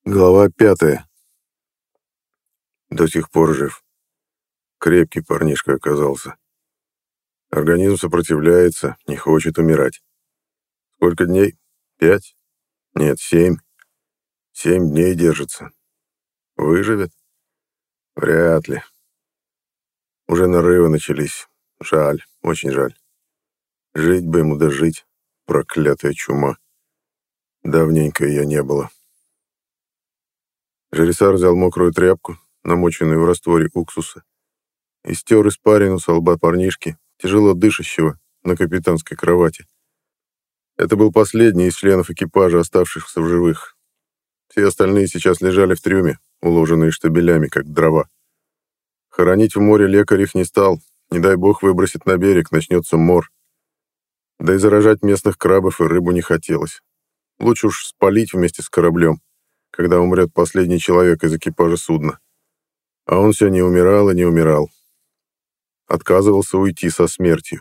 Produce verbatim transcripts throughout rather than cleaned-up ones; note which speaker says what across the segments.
Speaker 1: Глава пятая. До сих пор жив. Крепкий парнишка оказался. Организм сопротивляется, не хочет умирать. Сколько дней? Пять? Нет, семь. Семь дней держится. Выживет? Вряд ли. Уже нарывы начались. Жаль, очень жаль. Жить бы ему дожить, проклятая чума. Давненько ее не было. Жарисар взял мокрую тряпку, намоченную в растворе уксуса, и стер испарину со лба парнишки, тяжело дышащего, на капитанской кровати. Это был последний из членов экипажа, оставшихся в живых. Все остальные сейчас лежали в трюме, уложенные штабелями, как дрова. Хоронить в море лекарь их не стал, не дай бог выбросит на берег, начнется мор. Да и заражать местных крабов и рыбу не хотелось. Лучше уж спалить вместе с кораблем, когда умрет последний человек из экипажа судна. А он все не умирал и не умирал. Отказывался уйти со смертью.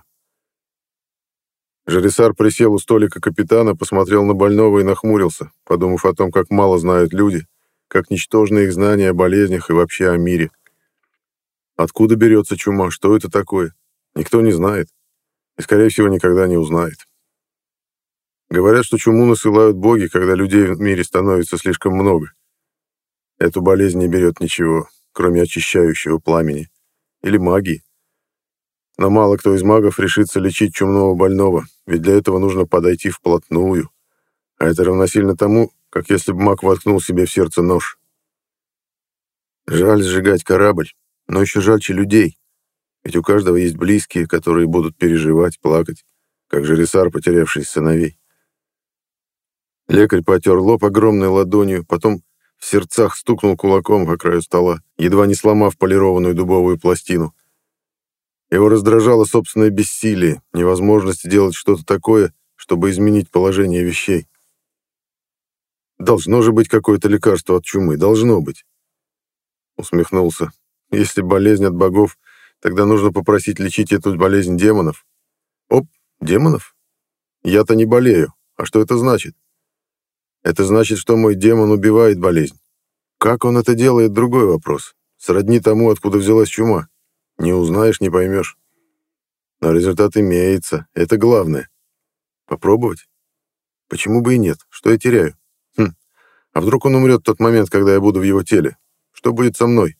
Speaker 1: Жарисар присел у столика капитана, посмотрел на больного и нахмурился, подумав о том, как мало знают люди, как ничтожны их знания о болезнях и вообще о мире. Откуда берется чума, что это такое? Никто не знает. И, скорее всего, никогда не узнает. Говорят, что чуму насылают боги, когда людей в мире становится слишком много. Эту болезнь не берет ничего, кроме очищающего пламени или магии. Но мало кто из магов решится лечить чумного больного, ведь для этого нужно подойти вплотную. А это равносильно тому, как если бы маг воткнул себе в сердце нож. Жаль сжигать корабль, но еще жальче людей. Ведь у каждого есть близкие, которые будут переживать, плакать, как Жарисар, потерявший сыновей. Лекарь потер лоб огромной ладонью, потом в сердцах стукнул кулаком по краю стола, едва не сломав полированную дубовую пластину. Его раздражало собственное бессилие, невозможность сделать что-то такое, чтобы изменить положение вещей. Должно же быть какое-то лекарство от чумы, должно быть. Усмехнулся. Если болезнь от богов, тогда нужно попросить лечить эту болезнь демонов. Оп, демонов? Я-то не болею. А что это значит? Это значит, что мой демон убивает болезнь. Как он это делает, другой вопрос. Сродни тому, откуда взялась чума. Не узнаешь, не поймешь. Но результат имеется, это главное. Попробовать? Почему бы и нет? Что я теряю? Хм, а вдруг он умрет в тот момент, когда я буду в его теле? Что будет со мной?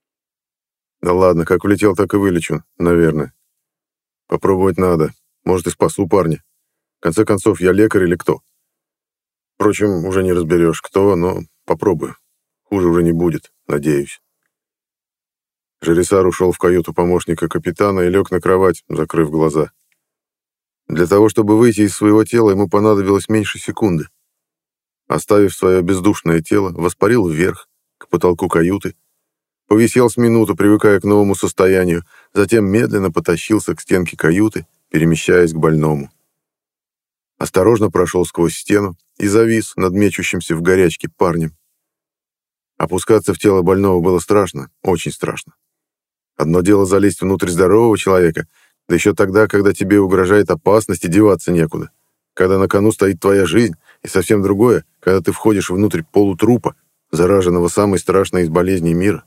Speaker 1: Да ладно, как влетел, так и вылечу, наверное. Попробовать надо. Может, и спасу парня. В конце концов, я лекарь или кто? Впрочем, уже не разберешь, кто, но попробую. Хуже уже не будет, надеюсь. Жарисар ушел в каюту помощника капитана и лег на кровать, закрыв глаза. Для того, чтобы выйти из своего тела, ему понадобилось меньше секунды. Оставив свое бездушное тело, воспарил вверх, к потолку каюты, повисел с минуту, привыкая к новому состоянию, затем медленно потащился к стенке каюты, перемещаясь к больному. Осторожно прошел сквозь стену и завис над мечущимся в горячке парнем. Опускаться в тело больного было страшно, очень страшно. Одно дело залезть внутрь здорового человека, да еще тогда, когда тебе угрожает опасность и деваться некуда, когда на кону стоит твоя жизнь, и совсем другое, когда ты входишь внутрь полутрупа, зараженного самой страшной из болезней мира.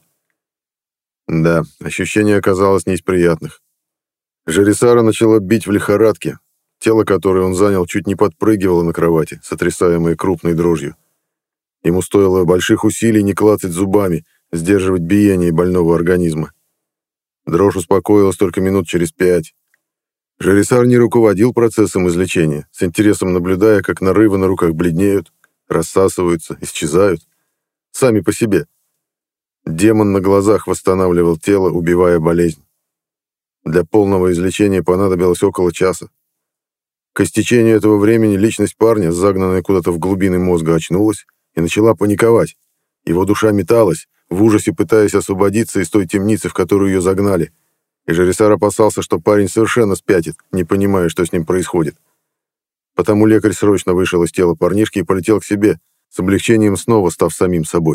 Speaker 1: Да, ощущение оказалось не из приятных. Жарисара начало бить в лихорадке, тело, которое он занял, чуть не подпрыгивало на кровати, сотрясаемое крупной дрожью. Ему стоило больших усилий не клацать зубами, сдерживать биение больного организма. Дрожь успокоилась только минут через пять. Жарисар не руководил процессом излечения, с интересом наблюдая, как нарывы на руках бледнеют, рассасываются, исчезают. Сами по себе. Демон на глазах восстанавливал тело, убивая болезнь. Для полного излечения понадобилось около часа. К истечению этого времени личность парня, загнанная куда-то в глубины мозга, очнулась и начала паниковать. Его душа металась, в ужасе пытаясь освободиться из той темницы, в которую ее загнали. И Жарисар опасался, что парень совершенно спятит, не понимая, что с ним происходит. Потому лекарь срочно вышел из тела парнишки и полетел к себе, с облегчением снова став самим собой.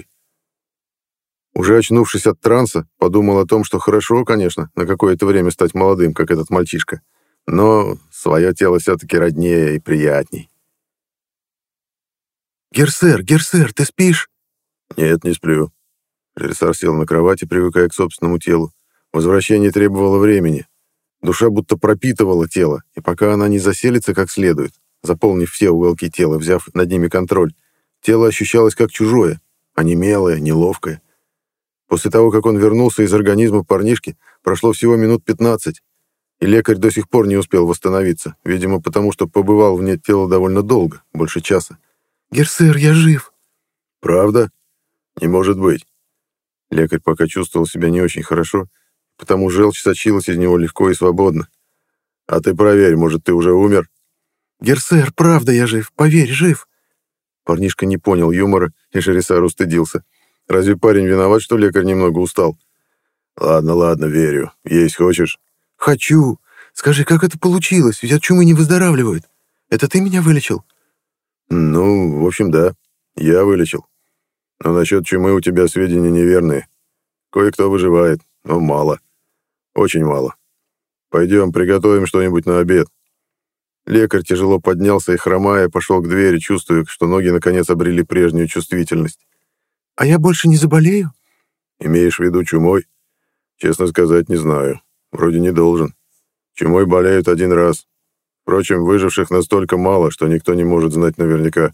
Speaker 1: Уже очнувшись от транса, подумал о том, что хорошо, конечно, на какое-то время стать молодым, как этот мальчишка, но свое тело все-таки роднее и приятней.
Speaker 2: «Герсер, Герсер, ты спишь?»
Speaker 1: Нет, не сплю. Жересар сел на кровати, привыкая к собственному телу. Возвращение требовало времени. Душа будто пропитывала тело, и пока она не заселится как следует, заполнив все уголки тела, взяв над ними контроль, тело ощущалось как чужое, онемелое, неловкое. После того, как он вернулся из организма парнишки, прошло всего минут пятнадцать, и лекарь до сих пор не успел восстановиться, видимо, потому что побывал вне тела довольно долго, больше часа. «Герсер, я жив!» «Правда? Не может быть!» Лекарь пока чувствовал себя не очень хорошо, потому желчь сочилась из него легко и свободно. «А ты проверь, может, ты уже умер?» «Герсер, правда я жив, поверь, жив!» Парнишка не понял юмора, и Жересар устыдился. Разве парень виноват, что лекарь немного устал? «Ладно, ладно, верю. Есть хочешь?» «Хочу. Скажи, как это получилось? Ведь от чумы не выздоравливают. Это ты меня вылечил?» «Ну, в общем, да. Я вылечил. Но насчет чумы у тебя сведения неверные. Кое-кто выживает, но мало. Очень мало. Пойдем, приготовим что-нибудь на обед». Лекарь тяжело поднялся и, хромая, пошел к двери, чувствуя, что ноги наконец обрели прежнюю чувствительность. «А я больше не заболею?» «Имеешь в виду чумой?» «Честно сказать, не знаю. Вроде не должен. Чумой болеют один раз. Впрочем, выживших настолько мало, что никто не может знать наверняка».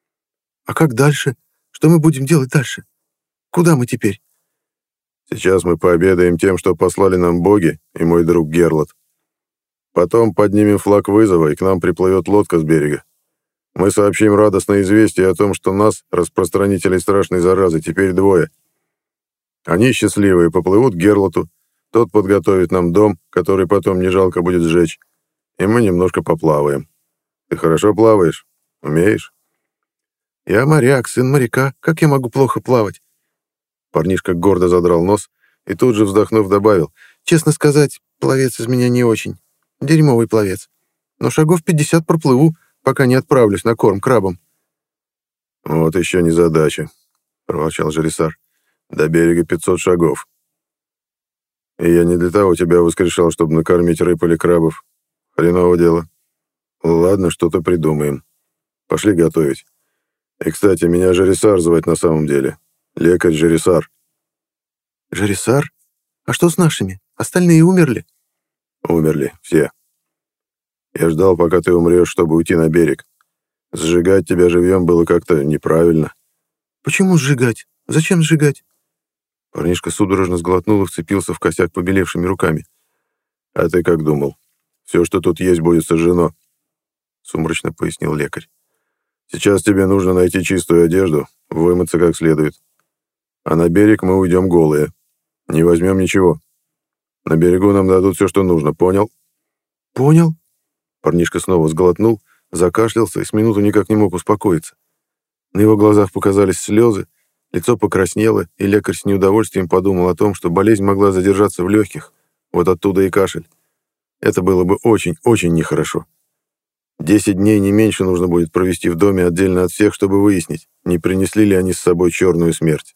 Speaker 1: «А как дальше? Что мы будем делать дальше? Куда мы теперь?» «Сейчас мы пообедаем тем, что послали нам боги и мой друг Герлот. Потом поднимем флаг вызова, и к нам приплывет лодка с берега. Мы сообщим радостное известие о том, что нас, распространителей страшной заразы, теперь двое. Они, счастливые, поплывут к Герлоту, тот подготовит нам дом, который потом не жалко будет сжечь, и мы немножко поплаваем. Ты хорошо плаваешь? Умеешь?» «Я моряк, сын моряка. Как я могу плохо плавать?» Парнишка гордо задрал нос и тут же, вздохнув, добавил: «Честно сказать, пловец из меня не очень. Дерьмовый пловец. Но шагов пятьдесят проплыву, пока не отправлюсь на корм крабам». «Вот еще не задача», — проворчал Жересар. «До берега пятьсот шагов. И я не для того тебя воскрешал, чтобы накормить рыб или крабов. Хреново дело. Ладно, что-то придумаем. Пошли готовить. И, кстати, меня Жересар звать на самом деле. Лекарь Жересар». «Жересар? А что с нашими? Остальные умерли?» «Умерли, все. Я ждал, пока ты умрешь, чтобы уйти на берег. Сжигать тебя живьем было как-то неправильно». «Почему сжигать? Зачем сжигать?» Парнишка судорожно сглотнул и вцепился в косяк побелевшими руками. «А ты как думал? Все, что тут есть, будет сожжено», — сумрачно пояснил лекарь. «Сейчас тебе нужно найти чистую одежду, вымыться как следует. А на берег мы уйдем голые. Не возьмем ничего. На берегу нам дадут все, что нужно, понял?» «Понял». Парнишка снова сглотнул, закашлялся и с минуту никак не мог успокоиться. На его глазах показались слезы, лицо покраснело, и лекарь с неудовольствием подумал о том, что болезнь могла задержаться в легких, вот оттуда и кашель. Это было бы очень-очень нехорошо. Десять дней не меньше нужно будет провести в доме отдельно от всех, чтобы выяснить, не принесли ли они с собой черную смерть.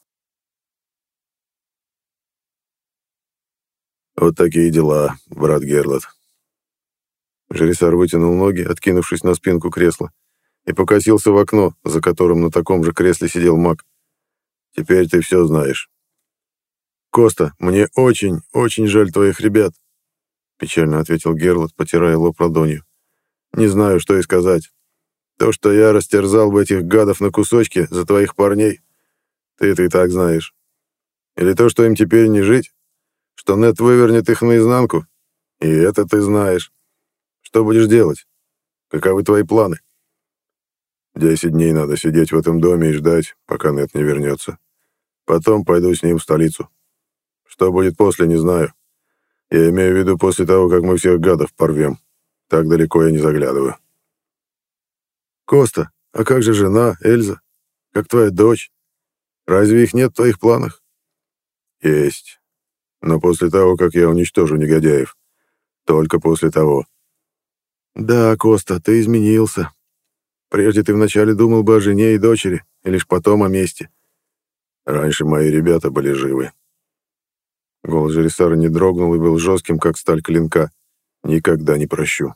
Speaker 1: «Вот такие дела, брат Герлот». Жересар вытянул ноги, откинувшись на спинку кресла, и покосился в окно, за которым на таком же кресле сидел маг. «Теперь ты все знаешь. Коста, мне очень, очень жаль твоих ребят», — печально ответил Герлот, потирая лоб ладонью. «Не знаю, что и сказать. То, что я растерзал бы этих гадов на кусочки за твоих парней, ты это и так знаешь. Или то, что им теперь не жить, что Нед вывернет их наизнанку, и это ты знаешь. Что будешь делать? Каковы твои планы?» «Десять дней надо сидеть в этом доме и ждать, пока Нед не вернется. Потом пойду с ним в столицу. Что будет после, не знаю. Я имею в виду после того, как мы всех гадов порвем. Так далеко я не заглядываю». «Коста, а как же жена, Эльза? Как твоя дочь? Разве их нет в твоих планах?» «Есть. Но после того, как я уничтожу негодяев. Только после того». «Да, Коста, ты изменился. Прежде ты вначале думал бы о жене и дочери, и лишь потом о мести. Раньше мои ребята были живы». Голос Жересара не дрогнул и был жестким, как сталь клинка. «Никогда не прощу».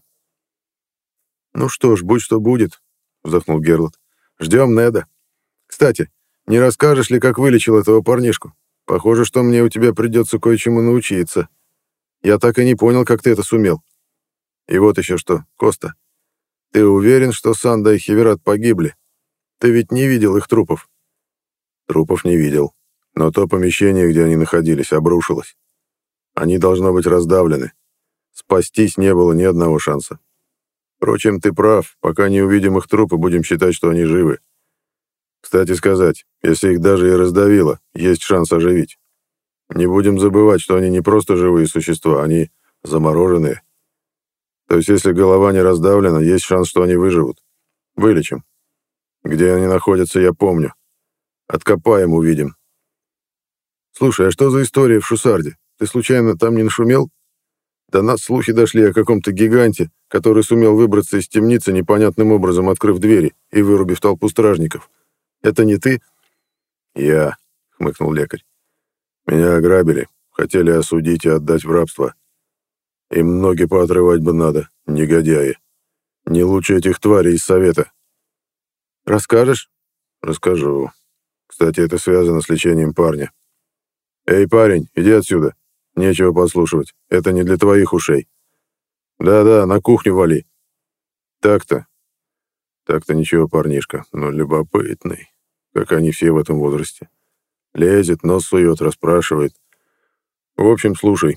Speaker 1: «Ну что ж, будь что будет», — вздохнул Герлот. «Ждем Неда. Кстати, Не расскажешь ли, как вылечил этого парнишку? Похоже, что мне у тебя придется кое-чему научиться. Я так и не понял, как ты это сумел. И вот еще что, Коста. Ты уверен, что Санда и Хеверат погибли? Ты ведь не видел их трупов?» «Трупов не видел. Но то помещение, где они находились, обрушилось. Они должны быть раздавлены. Спастись не было ни одного шанса. Впрочем, ты прав. Пока не увидим их трупы, будем считать, что они живы. Кстати сказать, если их даже и раздавило, есть шанс оживить. Не будем забывать, что они не просто живые существа, они замороженные. То есть, если голова не раздавлена, есть шанс, что они выживут. Вылечим. Где они находятся, я помню. Откопаем, увидим. Слушай, а что за история в Шусарде? Ты случайно там не нашумел? До нас слухи дошли о каком-то гиганте, который сумел выбраться из темницы непонятным образом, открыв двери и вырубив толпу стражников. Это не ты?» «Я», — хмыкнул лекарь. «Меня ограбили, хотели осудить и отдать в рабство. Им ноги поотрывать бы надо, негодяи. Не лучше этих тварей из совета». «Расскажешь?» «Расскажу. Кстати, это связано с лечением парня. Эй, парень, иди отсюда. Нечего подслушивать. Это не для твоих ушей. Да-да, на кухню вали. Так-то. Так-то ничего, парнишка, но любопытный, как они все в этом возрасте. Лезет, нос сует, расспрашивает. В общем, слушай».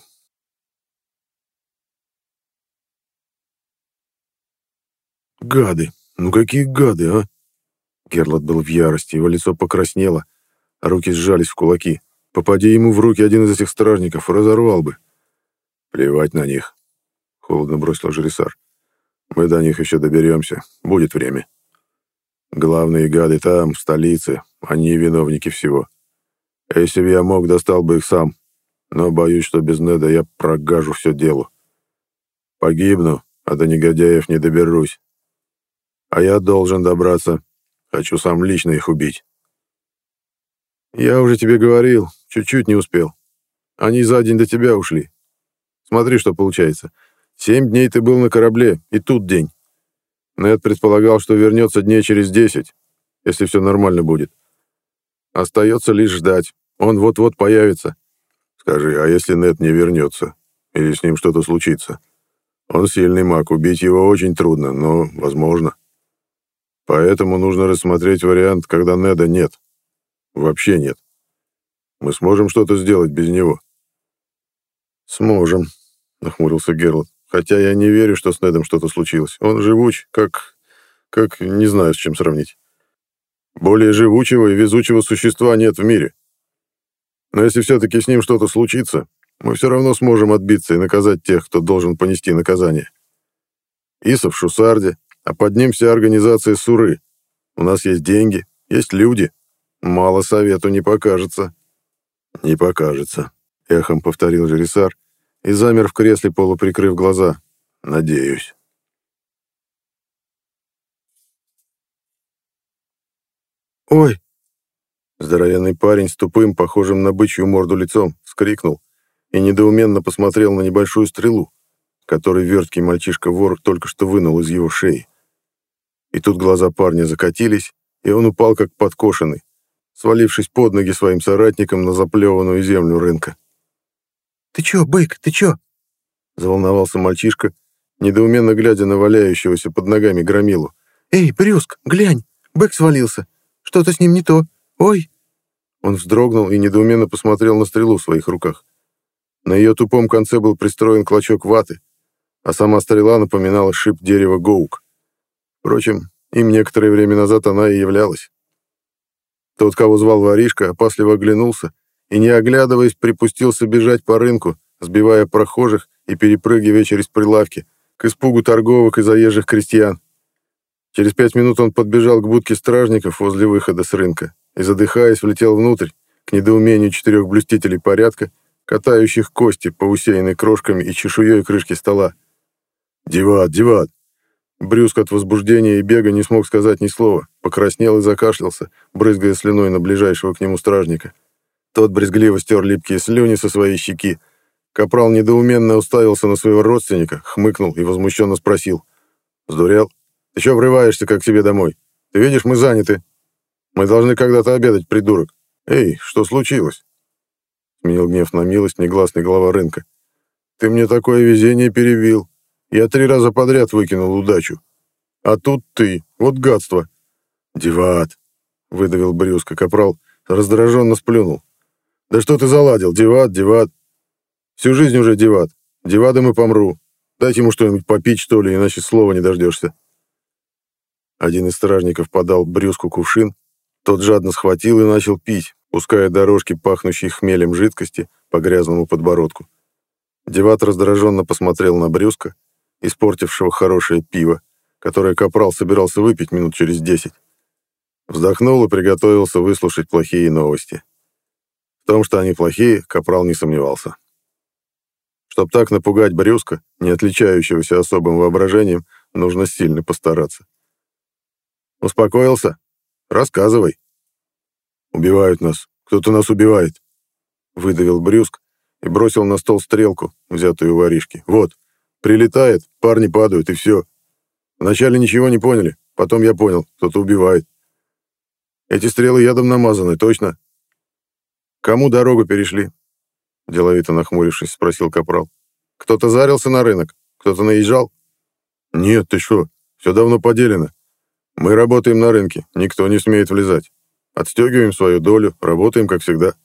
Speaker 1: «Гады! Ну какие гады, а?» Герлот был в ярости, его лицо покраснело, а руки сжались в кулаки. Попади ему в руки один из этих стражников, разорвал бы. «Плевать на них», — холодно бросил Жересар. «Мы до них еще доберемся, будет время. Главные гады там, в столице, они виновники всего. Если бы я мог, достал бы их сам, но боюсь, что без Неда я прогажу все дело. Погибну, а до негодяев не доберусь. А я должен добраться, хочу сам лично их убить». «Я уже тебе говорил, чуть-чуть не успел. Они за день до тебя ушли. Смотри, что получается. Семь дней ты был на корабле, и тут день. Нед предполагал, что вернется дней через десять, если все нормально будет. Остается лишь ждать. Он вот-вот появится». «Скажи, а если Нед не вернется? Или с ним что-то случится? Он сильный маг, убить его очень трудно, но возможно. Поэтому нужно рассмотреть вариант, когда Неда нет. Вообще нет. Мы сможем что-то сделать без него?» «Сможем», — нахмурился Герлот. «Хотя я не верю, что с Недом что-то случилось. Он живуч, как... как... не знаю, с чем сравнить. Более живучего и везучего существа нет в мире. Но если все-таки с ним что-то случится, мы все равно сможем отбиться и наказать тех, кто должен понести наказание. Иса в Шусарде, а под ним вся организация Суры. У нас есть деньги, есть люди. Мало совету не покажется». «Не покажется», — эхом повторил Жересар и замер в кресле, полуприкрыв глаза. «Надеюсь». «Ой!» Здоровенный парень с тупым, похожим на бычью морду лицом, вскрикнул и недоуменно посмотрел на небольшую стрелу, которую верткий мальчишка-вор только что вынул из его шеи. И тут глаза парня закатились, и он упал как подкошенный, свалившись под ноги своим соратникам на заплеванную землю рынка. «Ты чё, бык, ты чё?» — заволновался мальчишка, недоуменно глядя на валяющегося под ногами громилу. «Эй, Брюск, глянь, бык свалился. Что-то с ним не то. Ой!» Он вздрогнул и недоуменно посмотрел на стрелу в своих руках. На ее тупом конце был пристроен клочок ваты, а сама стрела напоминала шип дерева гоук. Впрочем, им некоторое время назад она и являлась. Тот, кого звал воришка, опасливо оглянулся и, не оглядываясь, припустился бежать по рынку, сбивая прохожих и перепрыгивая через прилавки, к испугу торговок и заезжих крестьян. Через пять минут он подбежал к будке стражников возле выхода с рынка и, задыхаясь, влетел внутрь, к недоумению четырех блюстителей порядка, катающих кости по усеянной крошками и чешуей крышки стола. «Деват, деват!» Брюск от возбуждения и бега не смог сказать ни слова, покраснел и закашлялся, брызгая слюной на ближайшего к нему стражника. Тот брезгливо стер липкие слюни со своей щеки. Капрал недоуменно уставился на своего родственника, хмыкнул и возмущенно спросил. «Сдурел? Ты чё врываешься, как к себе домой? Ты видишь, мы заняты». Мы должны когда-то обедать, придурок. Эй, что случилось?» Сменил гнев на милость негласный глава рынка. «Ты мне такое везение перебил. Я три раза подряд выкинул удачу. А тут ты. Вот гадство». «Деват», — выдавил брюзго. Капрал раздраженно сплюнул. «Да что ты заладил? Деват, деват. Всю жизнь уже деват. Девадом и помру. Дайте ему что-нибудь попить, что ли, иначе слова не дождешься». Один из стражников подал брюзгу кувшин. Тот жадно схватил и начал пить, пуская дорожки, пахнущие хмелем жидкости, по грязному подбородку. Деват раздраженно посмотрел на брюзга, испортившего хорошее пиво, которое Капрал собирался выпить минут через десять. Вздохнул и приготовился выслушать плохие новости. В том, что они плохие, Капрал не сомневался. Чтоб так напугать брюзга, не отличающегося особым воображением, нужно сильно постараться. «Успокоился? Рассказывай». «Убивают нас. Кто-то нас убивает», — выдавил брюзг и бросил на стол стрелку, взятую у воришки. «Вот, прилетает, парни падают, и все. Вначале ничего не поняли, потом я понял, кто-то убивает. Эти стрелы ядом намазаны, точно?» «Кому дорогу перешли?» — деловито нахмурившись, спросил Капрал. «Кто-то зарился на рынок? Кто-то наезжал?» «Нет, ты что, все давно поделено. Мы работаем на рынке, никто не смеет влезать. Отстегиваем свою долю, работаем, как всегда».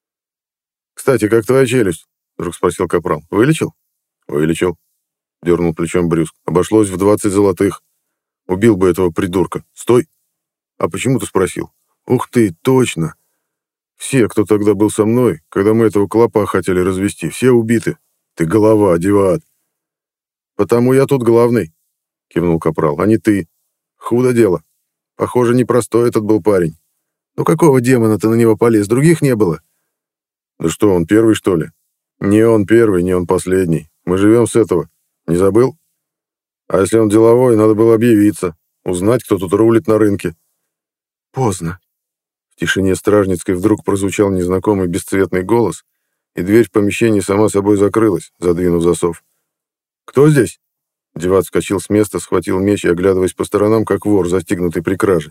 Speaker 1: «Кстати, как твоя челюсть?» — вдруг спросил Капрал. «Вылечил?» «Вылечил», — дернул плечом брюзг. «Обошлось в двадцать золотых. Убил бы этого придурка. Стой!» «А почему ты спросил?» «Ух ты, точно! Все, кто тогда был со мной, когда мы этого клопа хотели развести, все убиты. Ты голова, деват». «Потому я тут главный», — кивнул Капрал, — «а не ты. Худо дело. Похоже, непростой этот был парень. Ну какого демона ты на него полез? Других не было?» «Да что, он первый, что ли?» «Не он первый, не он последний. Мы живем с этого. Не забыл? А если он деловой, надо было объявиться, узнать, кто тут рулит на рынке». «Поздно». В тишине стражницкой вдруг прозвучал незнакомый бесцветный голос, и дверь в помещении сама собой закрылась, задвинув засов. «Кто здесь?» Деват вскочил с места, схватил меч и, оглядываясь по сторонам, как вор, застигнутый при краже.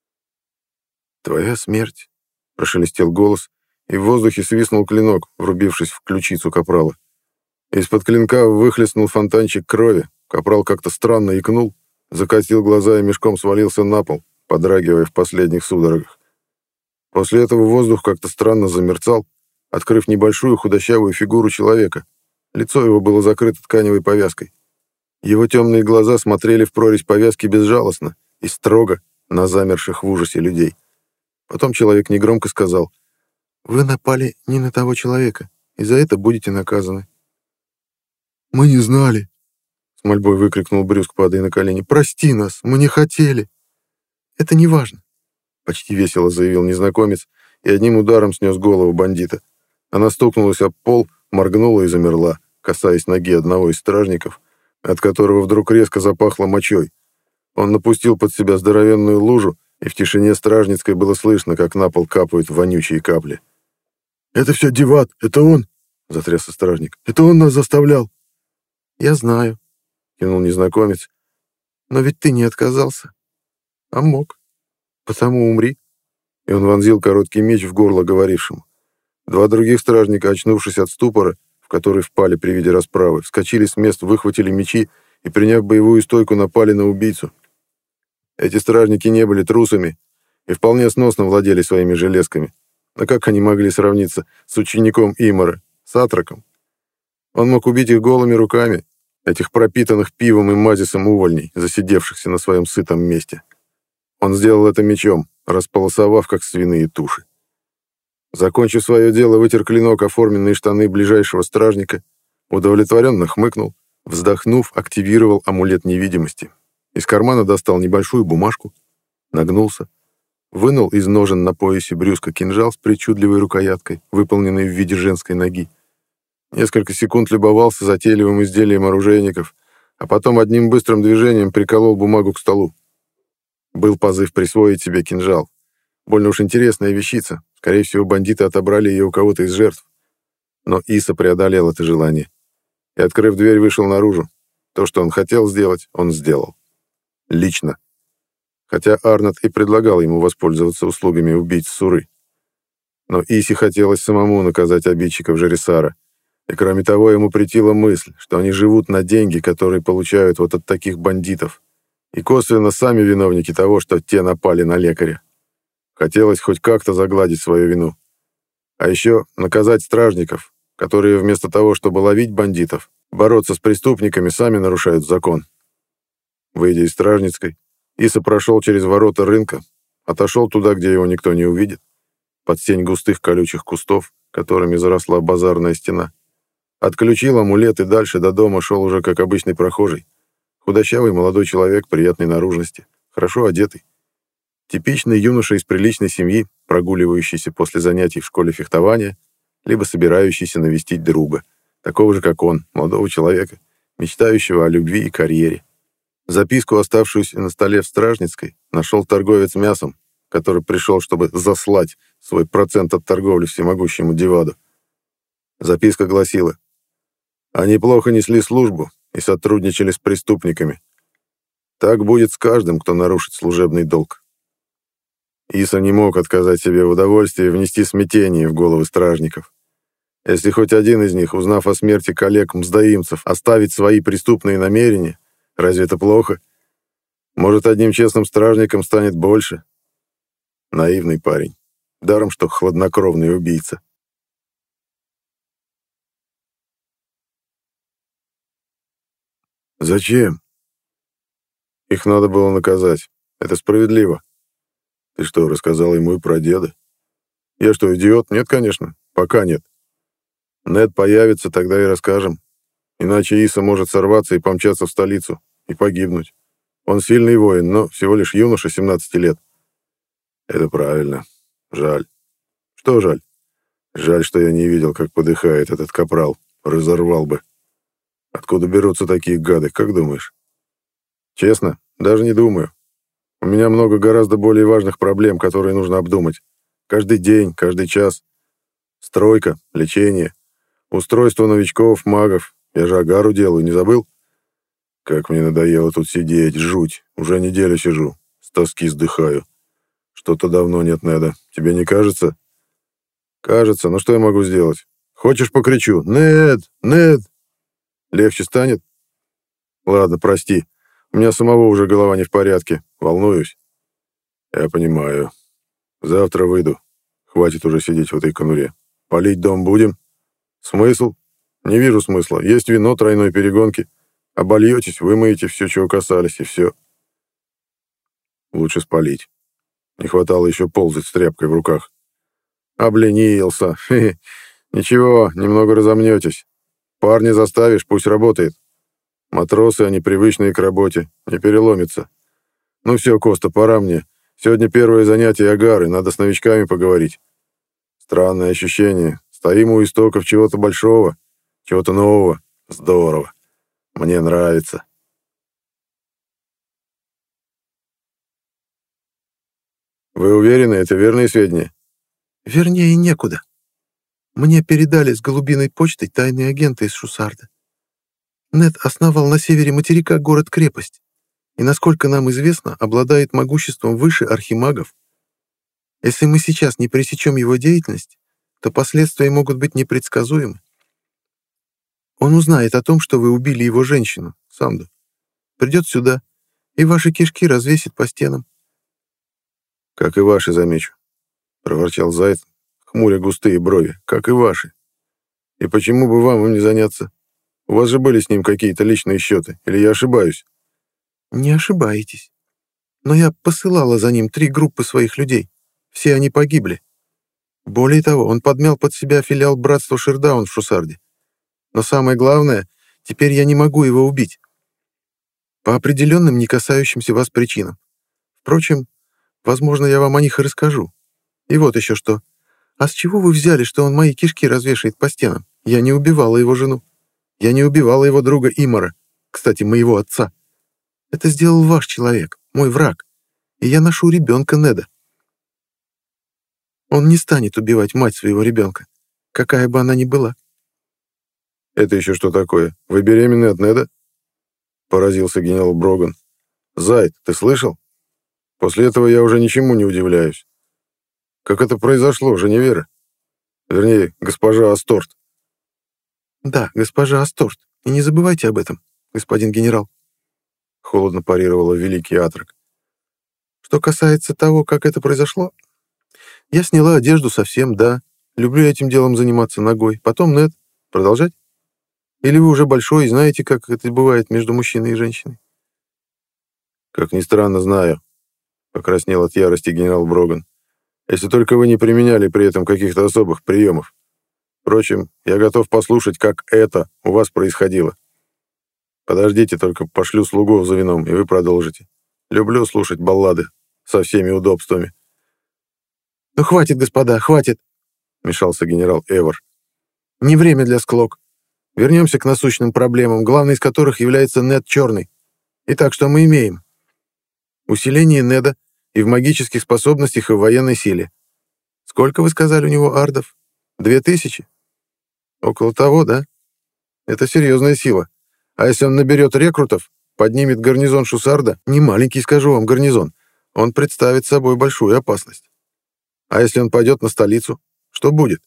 Speaker 1: «Твоя смерть», — прошелестел голос, и в воздухе свистнул клинок, врубившись в ключицу Капрала. Из-под клинка выхлестнул фонтанчик крови. Капрал как-то странно икнул, закатил глаза и мешком свалился на пол, подрагивая в последних судорогах. После этого воздух как-то странно замерцал, открыв небольшую худощавую фигуру человека. Лицо его было закрыто тканевой повязкой. Его темные глаза смотрели в прорезь повязки безжалостно и строго на замерших в ужасе людей. Потом человек негромко сказал: «Вы напали не на того человека, и за это будете наказаны». «Мы не знали!» — с мольбой выкрикнул брюзг, падая на колени. «Прости нас, мы не хотели!» «Это не важно!» — почти весело заявил незнакомец и одним ударом снес голову бандита. Она стукнулась об пол, моргнула и замерла, касаясь ноги одного из стражников, от которого вдруг резко запахло мочой. Он напустил под себя здоровенную лужу, и в тишине стражницкой было слышно, как на пол капают вонючие капли. «Это все Деват, это он!» — затрясся стражник. «Это он нас заставлял!» «Я знаю», — кивнул незнакомец. «Но ведь ты не отказался. А мог. Потому умри». И он вонзил короткий меч в горло говорившему. Два других стражника, очнувшись от ступора, в который впали при виде расправы, вскочили с мест, выхватили мечи и, приняв боевую стойку, напали на убийцу. Эти стражники не были трусами и вполне сносно владели своими железками. Но как они могли сравниться с учеником Имара, с Атраком? Он мог убить их голыми руками, этих пропитанных пивом и мазисом увольней, засидевшихся на своем сытом месте. Он сделал это мечом, располосовав, как свиные туши. Закончив свое дело, вытер клинок оформленные штаны ближайшего стражника, удовлетворенно хмыкнул, вздохнув, активировал амулет невидимости. Из кармана достал небольшую бумажку, нагнулся, вынул из ножен на поясе брюзга кинжал с причудливой рукояткой, выполненной в виде женской ноги. Несколько секунд любовался затейливым изделием оружейников, а потом одним быстрым движением приколол бумагу к столу. Был позыв присвоить себе кинжал. Больно уж интересная вещица. Скорее всего, бандиты отобрали ее у кого-то из жертв. Но Иса преодолел это желание. И, открыв дверь, вышел наружу. То, что он хотел сделать, он сделал. Лично. хотя Арнольд и предлагал ему воспользоваться услугами убийц Суры. Но Иси хотелось самому наказать обидчиков Жересара, и кроме того ему претила мысль, что они живут на деньги, которые получают вот от таких бандитов, и косвенно сами виновники того, что те напали на лекаря. Хотелось хоть как-то загладить свою вину. А еще наказать стражников, которые вместо того, чтобы ловить бандитов, бороться с преступниками, сами нарушают закон. Выйдя из Стражницкой, Иса прошел через ворота рынка, отошел туда, где его никто не увидит, под сень густых колючих кустов, которыми заросла базарная стена. Отключил амулет и дальше до дома шел уже как обычный прохожий. Худощавый молодой человек приятной наружности, хорошо одетый. Типичный юноша из приличной семьи, прогуливающийся после занятий в школе фехтования, либо собирающийся навестить друга, такого же, как он, молодого человека, мечтающего о любви и карьере. Записку, оставшуюся на столе в Стражницкой, нашел торговец мясом, который пришел, чтобы заслать свой процент от торговли всемогущему Диваду. Записка гласила: «Они плохо несли службу и сотрудничали с преступниками. Так будет с каждым, кто нарушит служебный долг». Иса не мог отказать себе в удовольствии внести смятение в головы стражников. Если хоть один из них, узнав о смерти коллег-мздоимцев, оставит свои преступные намерения, разве это плохо? Может, одним честным стражником станет больше? Наивный парень. Даром, что хладнокровный убийца. Зачем? Их надо было наказать. Это справедливо. Ты что, рассказал ему и про деда? Я что, идиот? Нет, конечно. Пока нет. Нед появится, тогда и расскажем. Иначе Иса может сорваться и помчаться в столицу, и погибнуть. Он сильный воин, но всего лишь юноша семнадцати лет. Это правильно. Жаль. Что жаль? Жаль, что я не видел, как подыхает этот капрал. Разорвал бы. Откуда берутся такие гады, как думаешь? Честно, даже не думаю. У меня много гораздо более важных проблем, которые нужно обдумать. Каждый день, каждый час. Стройка, лечение, устройство новичков, магов. Я же агару делаю, не забыл? Как мне надоело тут сидеть, жуть. Уже неделю сижу, с тоски сдыхаю. Что-то давно нет Неда. Тебе не кажется? Кажется, но что я могу сделать? Хочешь, покричу: «Нед! Нед!» Легче станет? Ладно, прости. У меня самого уже голова не в порядке. Волнуюсь. Я понимаю. Завтра выйду. Хватит уже сидеть в этой конуре. Полить дом будем? Смысл? Не вижу смысла. Есть вино тройной перегонки. Обольетесь, вымоете все, чего касались, и все. Лучше спалить. Не хватало еще ползать с тряпкой в руках. Обленился. Хе-хе. Ничего, немного разомнетесь. Парня заставишь, пусть работает. Матросы, они привычные к работе, не переломятся. Ну все, Коста, пора мне. Сегодня первое занятие агары, надо с новичками поговорить. Странное ощущение. Стоим у истоков чего-то большого, чего-то нового. Здорово. Мне нравится. Вы уверены, это верные сведения?
Speaker 2: Вернее, некуда. Мне передали с голубиной почтой тайные агенты из Шусарда. Нед основал на севере материка город-крепость, и, насколько нам известно, обладает могуществом выше архимагов. Если мы сейчас не пресечем его деятельность, то последствия могут быть непредсказуемы. Он узнает о том, что вы убили его женщину, Санду, придет сюда и ваши кишки развесит по стенам.
Speaker 1: Как и ваши, замечу, — проворчал Заяц, хмуря густые брови, как и ваши. И почему бы вам им не заняться? У вас же были с ним какие-то личные счеты, или я ошибаюсь?
Speaker 2: Не ошибаетесь. Но я посылала за ним три группы своих людей. Все они погибли. Более того, он подмял под себя филиал братства Шердаун в Шусарде. Но самое главное, теперь я не могу его убить. По определенным, не касающимся вас причинам. Впрочем, возможно, я вам о них и расскажу. И вот еще что. А с чего вы взяли, что он мои кишки развешает по стенам? Я не убивала его жену. Я не убивала его друга Имара, кстати, моего отца. Это сделал ваш человек, мой враг. И я ношу ребенка Неда. Он не станет убивать мать своего ребенка, какая бы она ни была.
Speaker 1: Это еще что такое? Вы беременны от Неда? Поразился генерал Броган. Зайд, ты слышал? После этого я уже ничему не удивляюсь. Как это произошло, Женевьера? Вернее, госпожа Асторт.
Speaker 2: Да, госпожа Асторт. И не забывайте об этом, господин генерал. Холодно парировала великий Атрак. Что касается того, как это произошло, я сняла одежду совсем, да. Люблю этим делом заниматься ногой. Потом Нед. Продолжать? Или вы уже большой и знаете, как это бывает между мужчиной и женщиной?
Speaker 1: Как ни странно, знаю. Покраснел от ярости генерал Броган. Если только вы не применяли при этом каких-то особых приемов. Впрочем, я готов послушать, как это у вас происходило. Подождите, только пошлю слугов за вином, и вы продолжите. Люблю слушать баллады со всеми удобствами.
Speaker 2: «Ну хватит, господа, хватит!» — вмешался генерал Эвор. «Не время для склок. Вернемся к насущным проблемам, главной из которых является Нед Черный. Итак, что мы имеем? Усиление Неда и в магических способностях, и в военной силе. Сколько, вы сказали, у него ардов? Две тысячи? Около того, да? Это серьезная сила. А если он наберет рекрутов, поднимет гарнизон Шусарда, не маленький, скажу вам, гарнизон, он представит собой большую опасность. А если он пойдет на столицу, что будет?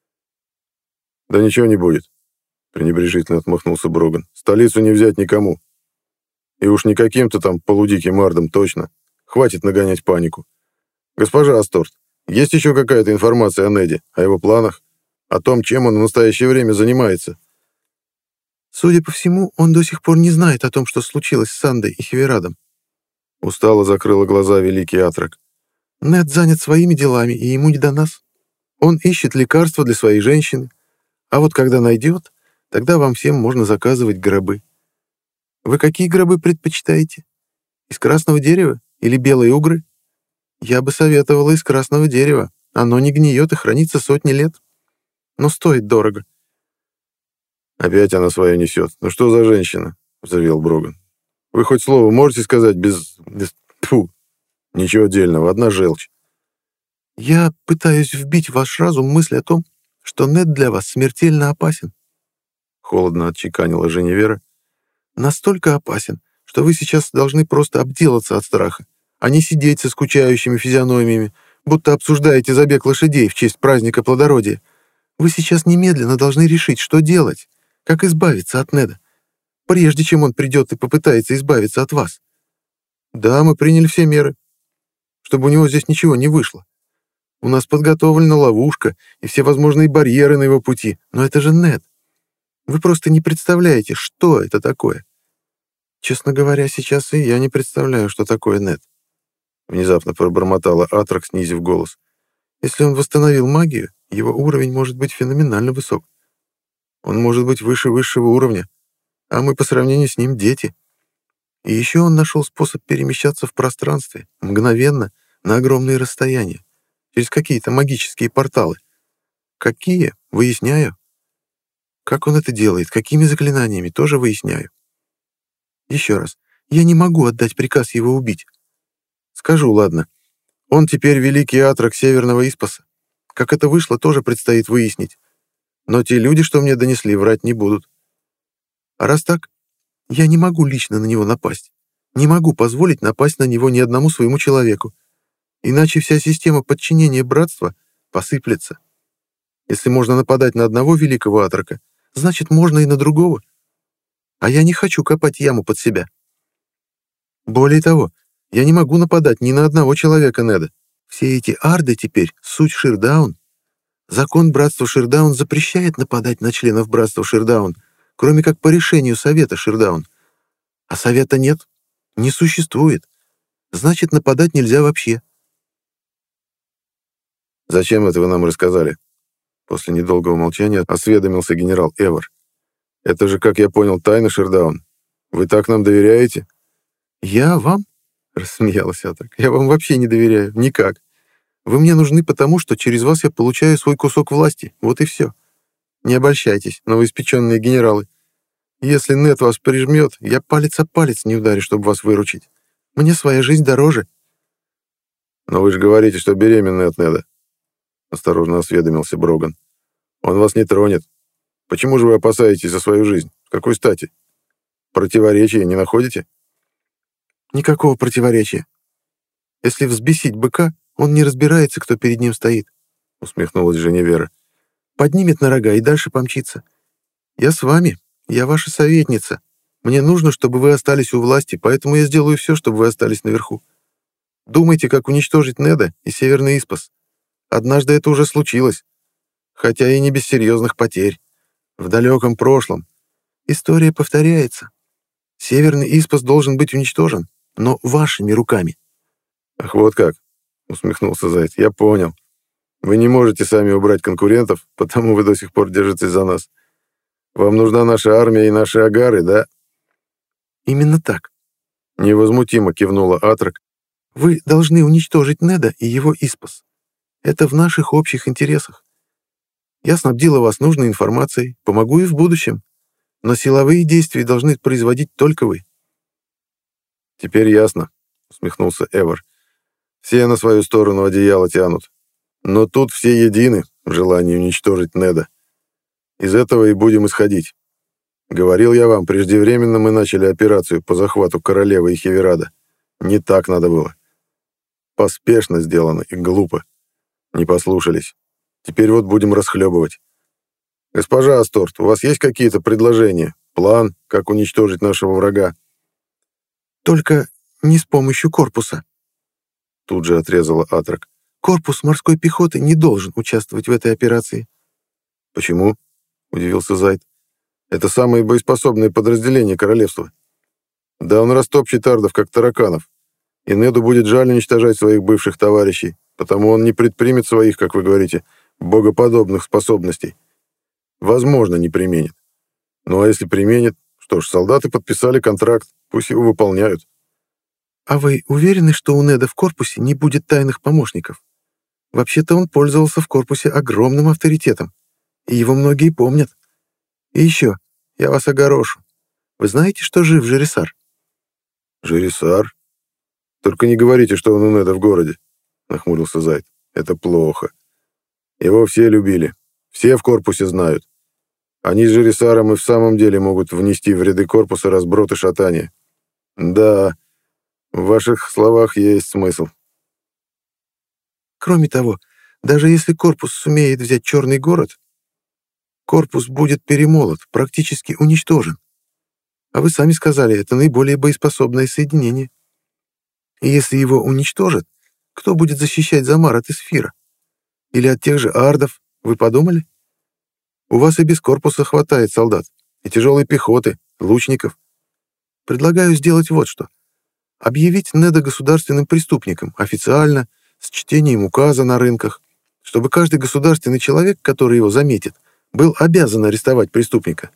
Speaker 1: Да ничего не будет, пренебрежительно отмахнулся Броган. Столицу не взять никому. И уж не каким-то там полудиким ардом точно. Хватит нагонять панику. Госпожа Асторт, есть еще какая-то информация о Неде, о его планах, о том, чем он в настоящее время занимается?
Speaker 2: Судя по всему, он до сих пор не знает о том, что случилось с Сандой и Хеверадом.
Speaker 1: Устало закрыла глаза великий Атрак.
Speaker 2: Нед занят своими делами, и ему не до нас. Он ищет лекарства для своей женщины, а вот когда найдет, тогда вам всем можно заказывать гробы. Вы какие гробы предпочитаете? Из красного дерева или белой угры? Я бы советовала из красного дерева. Оно не гниет и хранится сотни лет. Но стоит дорого.
Speaker 1: Опять она свое несет. Ну что за женщина? Взревел Броган. Вы хоть слово можете сказать без... без... Фу. Ничего отдельного, одна желчь.
Speaker 2: Я пытаюсь вбить в ваш разум мысль о том, что Нед для вас смертельно опасен. Холодно отчеканила Женевьера. Настолько опасен, что вы сейчас должны просто обделаться от страха, а не сидеть со скучающими физиономиями, будто обсуждаете забег лошадей в честь праздника плодородия. Вы сейчас немедленно должны решить, что делать, как избавиться от Неда, прежде чем он придет и попытается избавиться от вас. Да, мы приняли все меры, чтобы у него здесь ничего не вышло. У нас подготовлена ловушка и все возможные барьеры на его пути, но это же Нед. Вы просто не представляете, что это такое. Честно говоря, сейчас и я не представляю, что такое Нед. Внезапно пробормотала Атрак, снизив голос. Если он восстановил магию, его уровень может быть феноменально высок. Он может быть выше высшего уровня, а мы по сравнению с ним дети. И еще он нашел способ перемещаться в пространстве, мгновенно, на огромные расстояния, через какие-то магические порталы. Какие? Выясняю. Как он это делает, какими заклинаниями, тоже выясняю. Еще раз, я не могу отдать приказ его убить. Скажу, ладно. Он теперь великий Атрак Северного Испаса. Как это вышло, тоже предстоит выяснить. Но те люди, что мне донесли, врать не будут. А раз так, я не могу лично на него напасть. Не могу позволить напасть на него ни одному своему человеку. Иначе вся система подчинения братства посыплется. Если можно нападать на одного великого Атрака, значит, можно и на другого. А я не хочу копать яму под себя. Более того, я не могу нападать ни на одного человека Неда. Все эти арды теперь — суть Ширдаун. Закон братства Ширдаун запрещает нападать на членов братства Ширдаун, кроме как по решению совета Ширдаун. А совета нет, не существует. Значит, нападать нельзя вообще.
Speaker 1: «Зачем это вы нам рассказали?» После недолгого молчания осведомился генерал Эвор. «Это же, как я понял, тайна Ширдаун. Вы так нам доверяете?»
Speaker 2: «Я вам?» — рассмеялась Атрак. «Я вам вообще не доверяю. Никак. Вы мне нужны потому, что через вас я получаю свой кусок власти. Вот и все. Не обольщайтесь, новоиспеченные генералы. Если Нед вас прижмет, я палец о палец не ударю, чтобы вас выручить. Мне своя жизнь дороже».
Speaker 1: «Но вы же говорите, что беременны от Неда», — осторожно осведомился Броган. «Он вас не тронет. Почему же вы опасаетесь за свою жизнь? С какой стати? Противоречия не находите?»
Speaker 2: «Никакого противоречия. Если взбесить быка, он не разбирается, кто перед ним стоит», — усмехнулась Женевьера. «Поднимет на рога и дальше помчится. Я с вами, я ваша советница. Мне нужно, чтобы вы остались у власти, поэтому я сделаю все, чтобы вы остались наверху. Думайте, как уничтожить Неда и Северный Испас. Однажды это уже случилось, хотя и не без серьезных потерь. В далеком прошлом. История повторяется. Северный Испас должен быть уничтожен, но вашими руками».
Speaker 1: «Ах, вот как!» — усмехнулся Заяц. «Я понял. Вы не можете сами убрать конкурентов, потому вы до сих пор держитесь за нас. Вам нужна наша армия и наши агары, да?»
Speaker 2: «Именно так»,
Speaker 1: — невозмутимо кивнула Атрак.
Speaker 2: «Вы должны уничтожить Неда и его Испас. Это в наших общих интересах. Я снабдила вас нужной информацией, помогу и в будущем, но силовые действия должны производить только вы».
Speaker 1: «Теперь ясно», — усмехнулся Эвер. «Все на свою сторону одеяло тянут. Но тут все едины в желании уничтожить Неда. Из этого и будем исходить. Говорил я вам, преждевременно мы начали операцию по захвату королевы и Хеверада. Не так надо было. Поспешно сделано и глупо. Не послушались. Теперь вот будем расхлебывать. Госпожа Асторт, у вас есть какие-то предложения? План, как уничтожить нашего врага?»
Speaker 2: «Только не с помощью корпуса», — тут же отрезала Атрак. «Корпус морской пехоты не должен участвовать в этой операции».
Speaker 1: «Почему?» — удивился Зайд. «Это самое боеспособное подразделение королевства. Да он растопчет ардов, как тараканов. И Неду будет жаль уничтожать своих бывших товарищей, потому он не предпримет своих, как вы говорите, богоподобных способностей. Возможно, не применит. Ну а если применит, что ж, солдаты подписали контракт, пусть его выполняют».
Speaker 2: «А вы уверены, что у Неда в корпусе не будет тайных помощников? Вообще-то он пользовался в корпусе огромным авторитетом, и его многие помнят. И еще, я вас огорошу. Вы знаете, что жив Жересар?»
Speaker 1: «Жересар? Только не говорите, что он у Неда в городе», — нахмурился Зайд. «Это плохо. Его все любили. Все в корпусе знают. Они с Жересаром и в самом деле могут внести в ряды корпуса разброд и шатание. Да, в ваших словах есть смысл».
Speaker 2: «Кроме того, даже если корпус сумеет взять Черный город, корпус будет перемолот, практически уничтожен. А вы сами сказали, это наиболее боеспособное соединение. И если его уничтожат, кто будет защищать Замар от Эсфира? Или от тех же ардов, вы подумали? У вас и без корпуса хватает солдат, и тяжелой пехоты, лучников. Предлагаю сделать вот что. Объявить Неда государственным преступником, официально, с чтением указа на рынках, чтобы каждый государственный человек, который его заметит, был обязан арестовать преступника.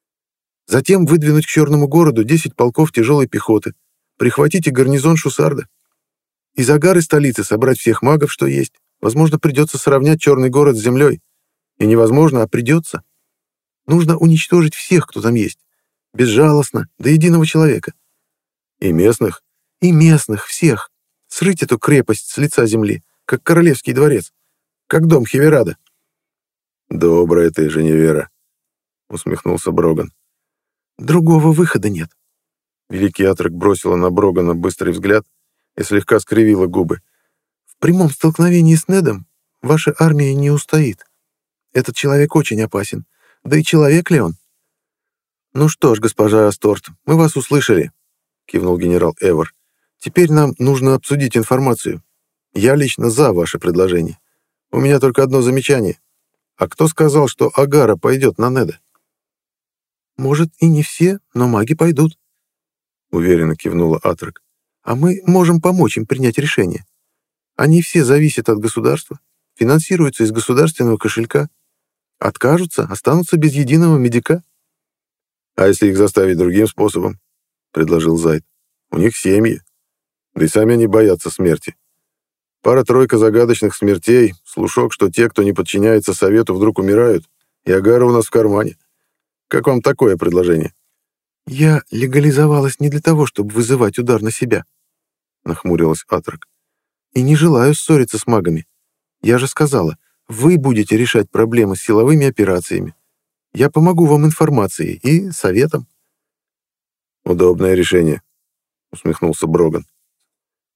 Speaker 2: Затем выдвинуть к Черному городу десять полков тяжелой пехоты, прихватить и гарнизон Шусарда. Из агары столицы собрать всех магов, что есть. Возможно, придется сравнять Черный город с землей. И невозможно, а придется. Нужно уничтожить всех, кто там есть. Безжалостно, до единого человека.
Speaker 1: «И местных?»
Speaker 2: И местных, всех. Срыть эту крепость с лица земли, как королевский дворец, как дом Хеверада».
Speaker 1: «Добрая ты, Женевьера», — усмехнулся Броган.
Speaker 2: «Другого выхода нет».
Speaker 1: Великий Атрак бросила на Брогана быстрый взгляд и слегка скривила губы.
Speaker 2: «В прямом столкновении с Недом ваша армия не устоит. Этот человек очень опасен. Да и человек ли он?» «Ну что ж, госпожа Асторт, мы вас услышали», — кивнул генерал Эвер. «Теперь нам нужно обсудить информацию. Я лично за ваше предложение. У меня только одно замечание. А кто сказал, что Агара пойдет на Неда?» «Может, и не все, но маги пойдут», — уверенно кивнула Атрак. «А мы можем помочь им принять решение. Они все зависят от государства, финансируются из государственного кошелька. Откажутся, останутся без единого медика».
Speaker 1: «А если их заставить другим способом?» — предложил Зайд. «У них семьи. Да и сами они боятся смерти. Пара-тройка загадочных смертей, слушок, что те, кто не подчиняется совету, вдруг умирают, и Агара у нас в кармане. Как вам такое предложение?»
Speaker 2: «Я легализовалась не для того, чтобы вызывать удар на себя», — нахмурилась Атрак. «И не желаю ссориться с магами. Я же сказала, вы будете решать проблемы с силовыми операциями. Я помогу вам информацией и советом».
Speaker 1: «Удобное решение», — усмехнулся Броган.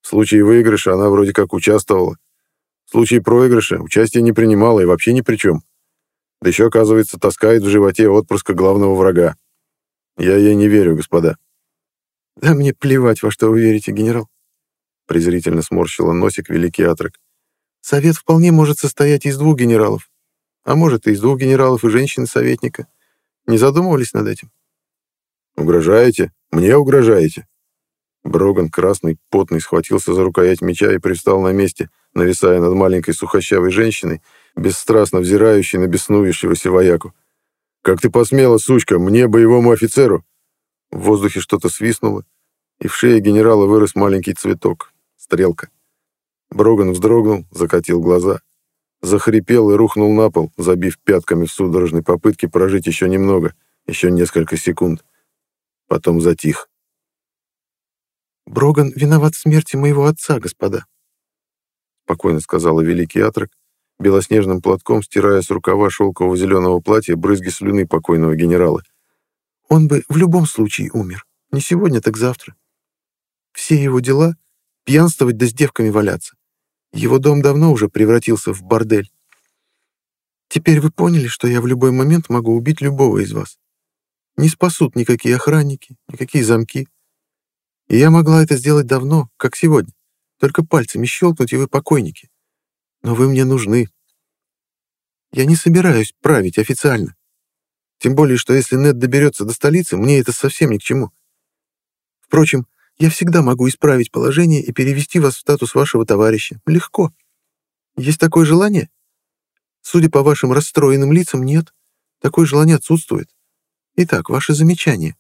Speaker 1: В случае выигрыша она вроде как участвовала. В случае проигрыша участия не принимала и вообще ни при чем. Да еще, оказывается, таскает в животе отпрыска главного врага. Я ей не верю, господа».
Speaker 2: «Да мне плевать, во что вы верите, генерал», — презрительно сморщила носик великий Атрек. «Совет вполне может состоять из двух генералов. А может, и из двух генералов и женщины-советника. Не задумывались над этим?»
Speaker 1: «Угрожаете? Мне угрожаете?» Броган, красный, потный, схватился за рукоять меча и привстал на месте, нависая над маленькой сухощавой женщиной, бесстрастно взирающей на беснующегося вояку. «Как ты посмела, сучка, мне, боевому офицеру?» В воздухе что-то свистнуло, и в шее генерала вырос маленький цветок — стрелка. Броган вздрогнул, закатил глаза, захрипел и рухнул на пол, забив пятками в судорожной попытке прожить еще немного, еще несколько секунд. Потом затих.
Speaker 2: «Броган виноват в смерти моего отца, господа», — спокойно сказала великий Атрек, белоснежным платком стирая с рукава шелкового зеленого платья брызги слюны покойного генерала. «Он бы в любом случае умер. Не сегодня, так завтра. Все его дела — пьянствовать да с девками валяться. Его дом давно уже превратился в бордель. Теперь вы поняли, что я в любой момент могу убить любого из вас. Не спасут никакие охранники, никакие замки. И я могла это сделать давно, как сегодня. Только пальцами щелкнуть, и вы покойники. Но вы мне нужны. Я не собираюсь править официально. Тем более, что если Нед доберется до столицы, мне это совсем ни к чему. Впрочем, я всегда могу исправить положение и перевести вас в статус вашего товарища. Легко. Есть такое желание? Судя по вашим расстроенным лицам, нет. Такое желание отсутствует. Итак, ваше замечание».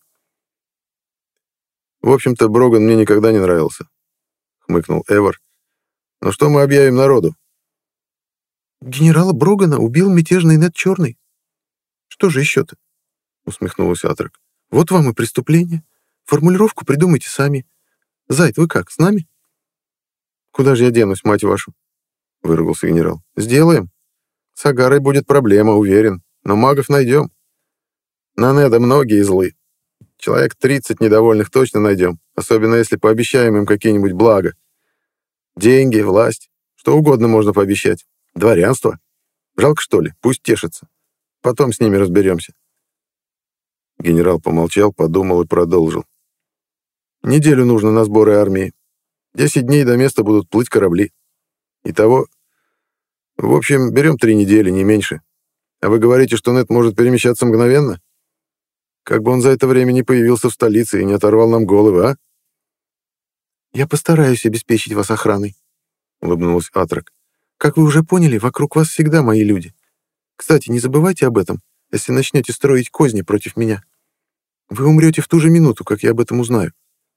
Speaker 1: «В общем-то, Броган мне никогда не нравился», — хмыкнул Эвер. «Но что мы объявим народу?»
Speaker 2: «Генерала Брогана убил мятежный Нед Черный. Что же еще-то?» — усмехнулась Атрек. «Вот вам и преступление. Формулировку придумайте сами. Зайд, вы как, с нами?»
Speaker 1: «Куда же я денусь, мать вашу?» — выругался генерал. «Сделаем. С Агарой будет проблема, уверен, но магов найдем. На Неда многие злы. Человек тридцать недовольных точно найдем, особенно если пообещаем им какие-нибудь блага. Деньги, власть, что угодно можно пообещать. Дворянство. Жалко, что ли? Пусть тешится. Потом с ними разберемся». Генерал помолчал, подумал и продолжил. «Неделю нужно на сборы армии. Десять дней до места будут плыть корабли. Итого, в общем, берем три недели, не меньше. А вы говорите, что Нед может перемещаться мгновенно? Как бы он за это время не появился в столице и не оторвал нам головы, а?»
Speaker 2: «Я постараюсь обеспечить вас охраной», — улыбнулась Атрек. «Как вы уже поняли, вокруг вас всегда мои люди. Кстати, не забывайте об этом, если начнете строить козни против меня. Вы умрете в ту же минуту, как я об этом узнаю».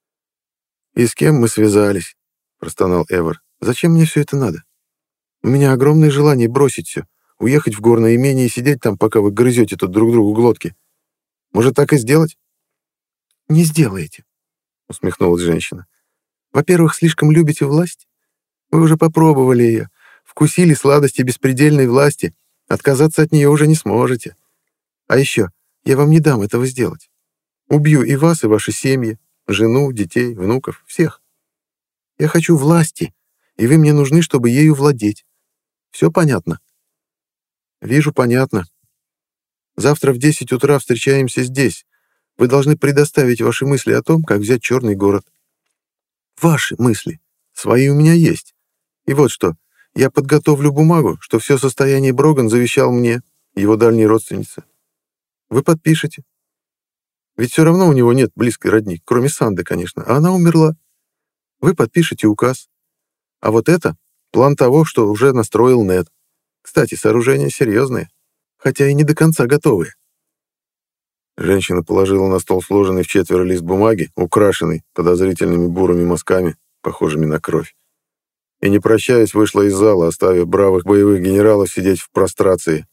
Speaker 1: «И с кем мы связались?» — простонал Эвер.
Speaker 2: «Зачем мне все это надо? У меня огромное желание бросить все, уехать в горное имение и сидеть там, пока вы грызете тут друг другу глотки. Может, так и сделать?» «Не сделаете», — усмехнулась женщина. «Во-первых, слишком любите власть. Вы уже попробовали ее, вкусили сладости беспредельной власти, отказаться от нее уже не сможете. А еще я вам не дам этого сделать. Убью и вас, и ваши семьи, жену, детей, внуков, всех. Я хочу власти, и вы мне нужны, чтобы ею владеть. Все понятно?» «Вижу, понятно. Завтра в десять утра встречаемся здесь. Вы должны предоставить ваши мысли о том, как взять Черный город». «Ваши мысли. Свои у меня есть. И вот что, я подготовлю бумагу, что все состояние Броган завещал мне, его дальней родственнице. Вы подпишете. Ведь все равно у него нет близкой родни, кроме Санды, конечно, а она умерла. Вы подпишете указ. А вот это план того, что уже настроил Нед. Кстати, сооружения серьезные, хотя и не до конца готовые».
Speaker 1: Женщина положила на стол сложенный в четверо лист бумаги, украшенный подозрительными бурыми мазками, похожими на кровь. И, не прощаясь, вышла из зала, оставив бравых боевых генералов сидеть в прострации.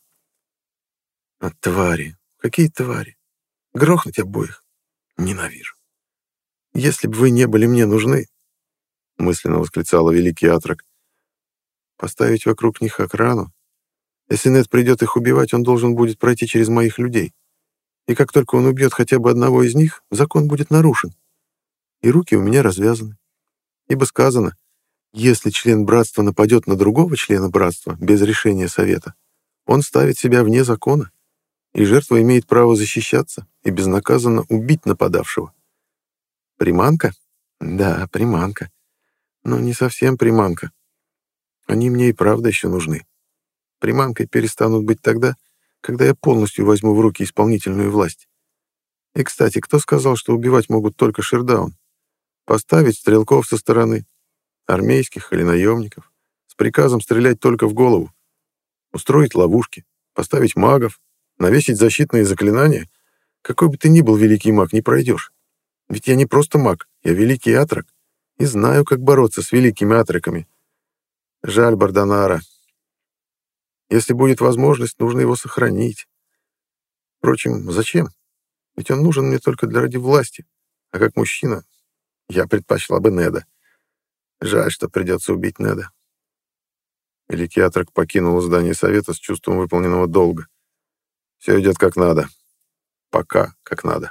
Speaker 2: «А твари! Какие твари! Грохнуть обоих! Ненавижу! Если бы вы не были мне нужны!» — мысленно восклицала великий Атрек. «Поставить вокруг них охрану? Если Нед придет их убивать, он должен будет пройти через моих людей. И как только он убьет хотя бы одного из них, закон будет нарушен. И руки у меня развязаны. Ибо сказано, Если член братства нападет на другого члена братства без решения совета, он ставит себя вне закона, и жертва имеет право защищаться и безнаказанно убить нападавшего. Приманка? Да, приманка. Но не совсем приманка. Они мне и правда еще нужны. Приманкой перестанут быть тогда, когда я полностью возьму в руки исполнительную власть. И, кстати, кто сказал, что убивать могут только Шердаун? Поставить стрелков со стороны, армейских или наемников, с приказом стрелять только в голову, устроить ловушки, поставить магов, навесить защитные заклинания. Какой бы ты ни был великий маг, не пройдешь. Ведь я не просто маг, я великий атрак, и знаю, как бороться с великими атраками. Жаль Бардонара. Если будет возможность, нужно его сохранить. Впрочем, зачем? Ведь он нужен мне только для ради власти, а как мужчина я предпочла бы Неда. Жаль, что придется убить Неда. Великий атрак покинул здание совета с чувством выполненного долга. Все идет как надо. Пока как надо.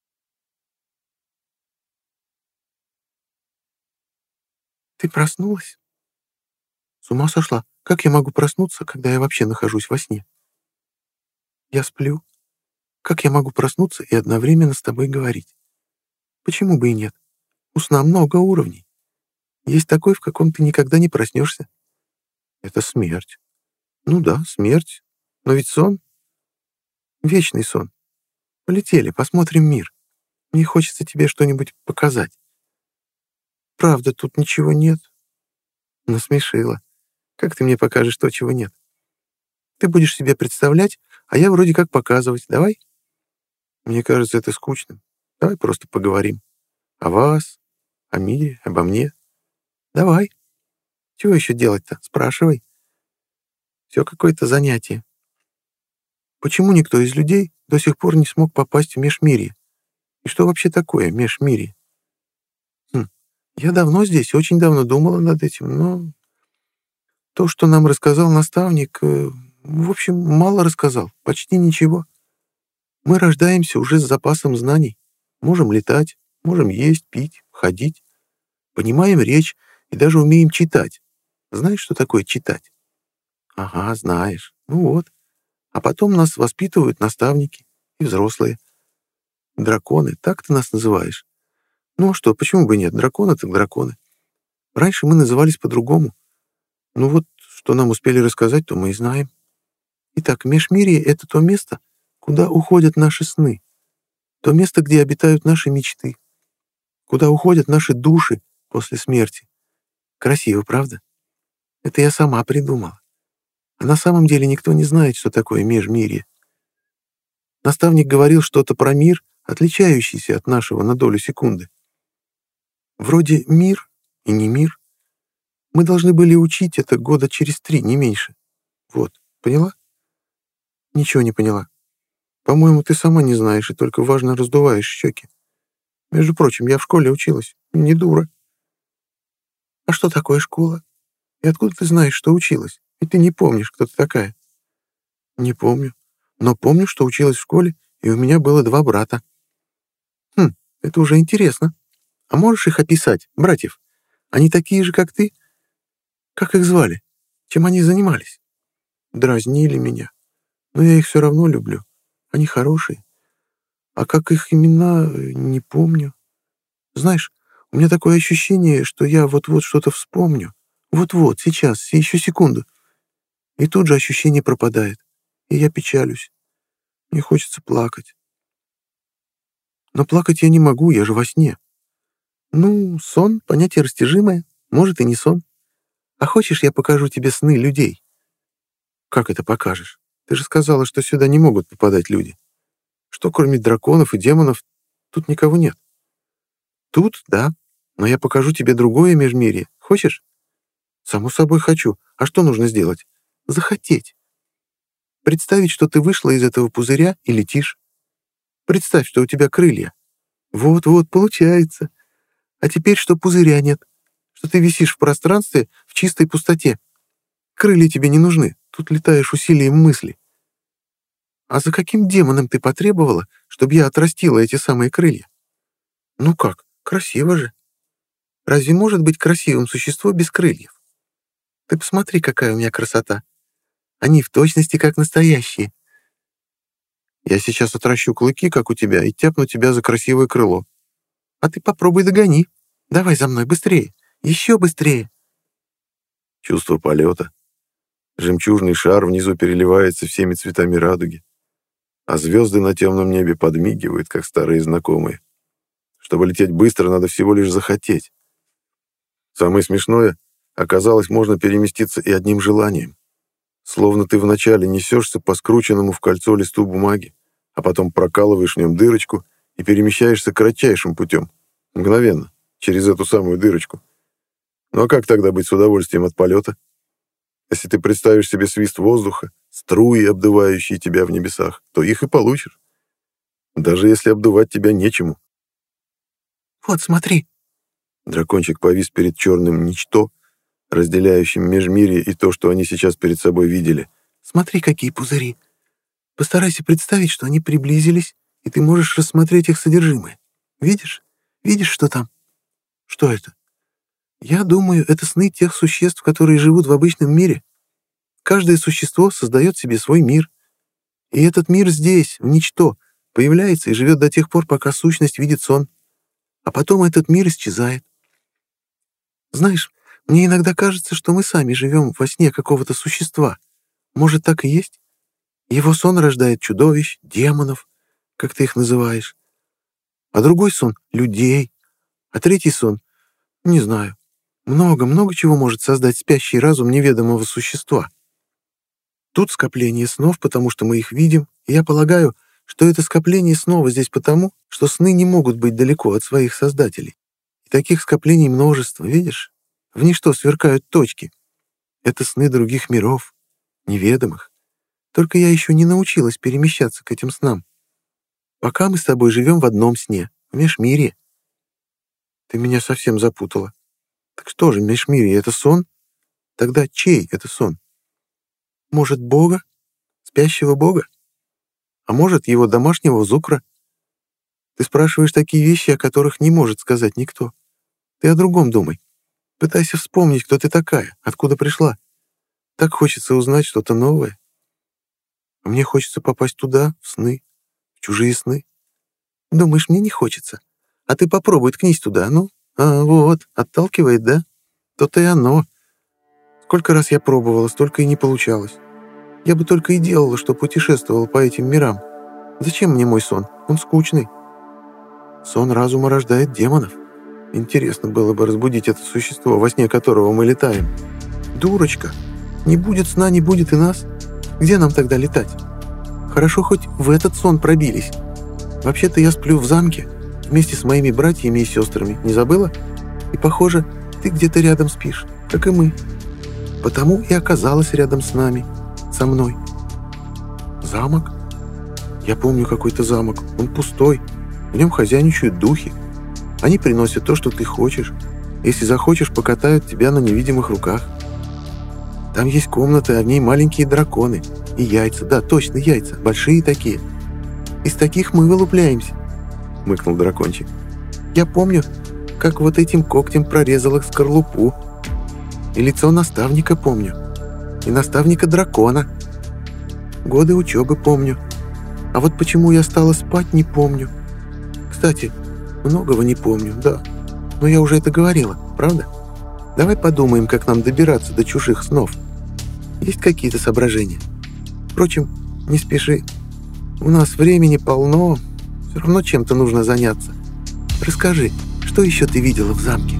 Speaker 2: Ты проснулась? С ума сошла? Как я могу проснуться, когда я вообще нахожусь во сне? Я сплю. Как я могу проснуться и одновременно с тобой говорить? Почему бы и нет? У сна много уровней. Есть такой, в каком ты никогда не проснешься. Это смерть. Ну да, смерть. Но ведь сон — вечный сон. Полетели, посмотрим мир. Мне хочется тебе что-нибудь показать. Правда, тут ничего нет. Насмешила. Как ты мне покажешь то, чего нет? Ты будешь себе представлять, а я вроде как показывать. Давай? Мне кажется, это скучным. Давай просто поговорим. О вас, о мире, обо мне. Давай. Чего еще делать-то? Спрашивай. Все какое-то занятие. Почему никто из людей до сих пор не смог попасть в межмирье? И что вообще такое межмирье? Хм. Я давно здесь, очень давно думала над этим, но то, что нам рассказал наставник, э, в общем, мало рассказал, почти ничего. Мы рождаемся уже с запасом знаний. Можем летать, можем есть, пить, ходить. Понимаем речь и даже умеем читать. Знаешь, что такое читать? Ага, знаешь. Ну вот. А потом нас воспитывают наставники и взрослые. Драконы, так ты нас называешь? Ну а что, почему бы нет? Драконы так драконы. Раньше мы назывались по-другому. Ну вот, что нам успели рассказать, то мы и знаем. Итак, межмирье — это то место, куда уходят наши сны. То место, где обитают наши мечты. Куда уходят наши души после смерти. Красиво, правда? Это я сама придумала. А на самом деле никто не знает, что такое межмирье. Наставник говорил что-то про мир, отличающийся от нашего на долю секунды. Вроде мир и не мир. Мы должны были учить это года через три, не меньше. Вот, поняла? Ничего не поняла. По-моему, ты сама не знаешь и только важно раздуваешь щеки. Между прочим, я в школе училась. Не дура. А что такое школа? И откуда ты знаешь, что училась? И ты не помнишь, кто ты такая. Не помню. Но помню, что училась в школе, и у меня было два брата. Хм, это уже интересно. А можешь их описать, братьев? Они такие же, как ты? Как их звали? Чем они занимались? Дразнили меня. Но я их все равно люблю. Они хорошие. А как их имена, не помню. Знаешь, у меня такое ощущение, что я вот-вот что-то вспомню. Вот-вот, сейчас, еще секунду. И тут же ощущение пропадает. И я печалюсь. Мне хочется плакать. Но плакать я не могу, я же во сне. Ну, сон — понятие растяжимое, может и не сон. А хочешь, я покажу тебе сны людей? Как это покажешь? Ты же сказала, что сюда не могут попадать люди. Что кроме драконов и демонов тут никого нет. Тут, да, но я покажу тебе другое межмирье. Хочешь? Само собой хочу. А что нужно сделать? Захотеть. Представить, что ты вышла из этого пузыря и летишь. Представь, что у тебя крылья. Вот-вот, получается. А теперь, что пузыря нет, что ты висишь в пространстве в чистой пустоте. Крылья тебе не нужны, тут летаешь усилием мысли. А за каким демоном ты потребовала, чтобы я отрастила эти самые крылья? Ну как, красиво же. Разве может быть красивым существо без крыльев? Ты посмотри, какая у меня красота. Они в точности как настоящие. Я сейчас отращу клыки, как у тебя, и тяпну тебя за красивое крыло. А ты попробуй догони. Давай за мной, быстрее. Еще быстрее.
Speaker 1: Чувство полета. Жемчужный шар внизу переливается всеми цветами радуги, а звезды на темном небе подмигивают, как старые знакомые. Чтобы лететь быстро, надо всего лишь захотеть. Самое смешное, оказалось, можно переместиться и одним желанием. Словно ты вначале несешься по скрученному в кольцо листу бумаги, а потом прокалываешь в нем дырочку и перемещаешься кратчайшим путем, мгновенно, через эту самую дырочку. Ну а как тогда быть с удовольствием от полета? Если ты представишь себе свист воздуха, струи, обдувающие тебя в небесах, то их и получишь. Даже если обдувать тебя нечему.
Speaker 2: Вот, смотри.
Speaker 1: Дракончик повис перед черным ничто, разделяющим межмирье и то, что они сейчас перед собой видели.
Speaker 2: Смотри, какие пузыри. Постарайся представить, что они приблизились, и ты можешь рассмотреть их содержимое. Видишь? Видишь, что там? Что это? Я думаю, это сны тех существ, которые живут в обычном мире. Каждое существо создает себе свой мир. И этот мир здесь, в ничто, появляется и живет до тех пор, пока сущность видит сон. А потом этот мир исчезает. Знаешь, мне иногда кажется, что мы сами живем во сне какого-то существа. Может, так и есть? Его сон рождает чудовищ, демонов, как ты их называешь. А другой сон — людей. А третий сон — не знаю. Много-много чего может создать спящий разум неведомого существа. Тут скопление снов, потому что мы их видим, и я полагаю, что это скопление снова здесь потому, что сны не могут быть далеко от своих создателей. И таких скоплений множество, видишь? В ничто сверкают точки. Это сны других миров, неведомых. Только я еще не научилась перемещаться к этим снам. Пока мы с тобой живем в одном сне, в межмирье. Ты меня совсем запутала. Так что же, межмирье — это сон? Тогда чей это сон? Может, Бога? Спящего Бога? А может, его домашнего зукра? Ты спрашиваешь такие вещи, о которых не может сказать никто. Ты о другом думай. Пытайся вспомнить, кто ты такая, откуда пришла. Так хочется узнать что-то новое. А мне хочется попасть туда, в сны, в чужие сны. Думаешь, мне не хочется? А ты попробуй, ткнись туда, ну. А, вот, отталкивает, да? То-то и оно. Сколько раз я пробовала, столько и не получалось. Я бы только и делала, что путешествовала по этим мирам. Зачем мне мой сон? Он скучный. Сон разума рождает демонов. Интересно было бы разбудить это существо, во сне которого мы летаем. Дурочка! Не будет сна, не будет и нас. Где нам тогда летать? Хорошо, хоть в этот сон пробились. Вообще-то я сплю в замке, вместе с моими братьями и сестрами. Не забыла? И, похоже, ты где-то рядом спишь, как и мы. Потому и оказалась рядом с нами, со мной. Замок? Я помню какой-то замок. Он пустой. В нем хозяйничают духи. Они приносят то, что ты хочешь. Если захочешь, покатают тебя на невидимых руках. Там есть комнаты, а в ней маленькие драконы. И яйца, да, точно яйца, большие такие. Из таких мы вылупляемся, — мыкнул дракончик. Я помню, как вот этим когтем прорезал их скорлупу. И лицо наставника помню. И наставника дракона. Годы учебы помню. А вот почему я стала спать, не помню. Кстати, многого не помню, да. Но я уже это говорила, правда? Давай подумаем, как нам добираться до чужих снов. Есть какие-то соображения? Впрочем, не спеши. У нас времени полно. Все равно чем-то нужно заняться. Расскажи, что еще ты видела в замке?